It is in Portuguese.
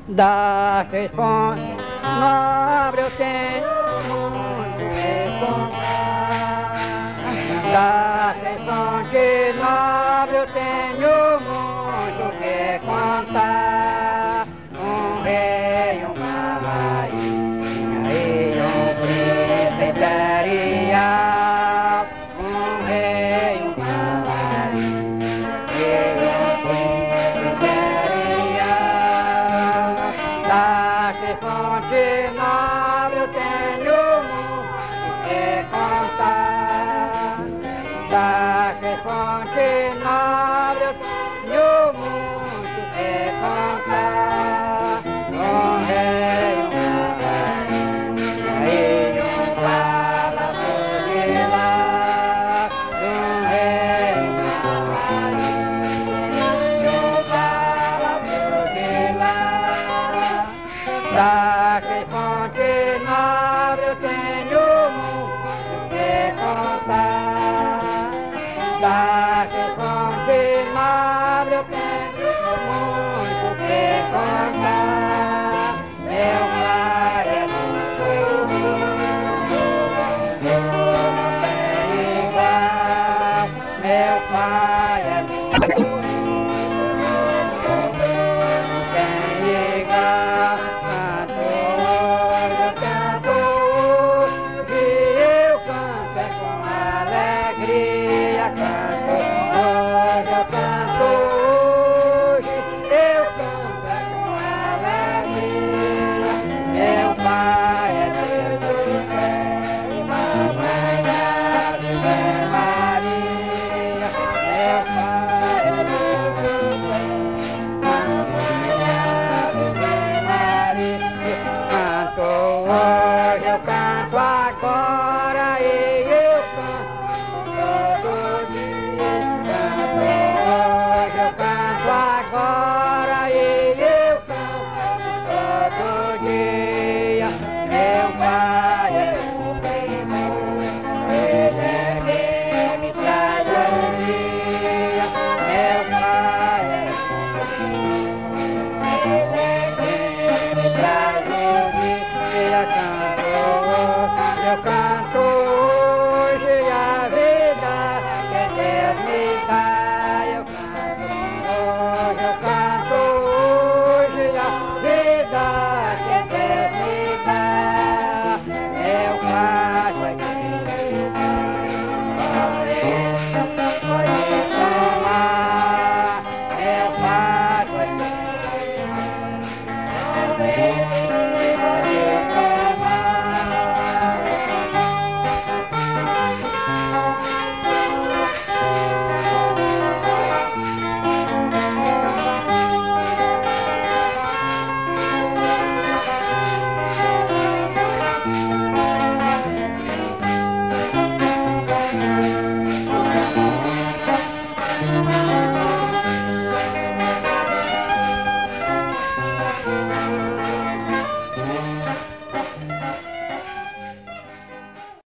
das três fontes, nobre eu tenho muito que contar. Das três fontes, nobre eu tenho muito que contar. Um rei, uma rainha e um príncipe imperial. Um rei, uma rainha e um príncipe imperial. Das três fontes nobres eu tenho muito que contar. Das três fontes nobres eu tenho muito que contar. Um rei, uma rainha e um palácio de lá. Um rei, uma rainha e um palácio de lá. Das três fontes nobres eu tenho muito que contar. Das três fontes nobres eu tenho muito que contar. Meu pai é muito lindo, não tem igual. Meu pai é muito lindo, não tem igual. Canto hoje, eu canto hoje, eu canto é com alegria. Canto hoje, eu canto hoje, eu canto é com alegria. Meu pai é Deus do céu e mamãe é Virgem Maria. Meu pai é Deus do céu, mamãe é Virgem Maria. Canto hoje, eu canto agora e eu canto todo dia. Canto hoje, eu canto agora.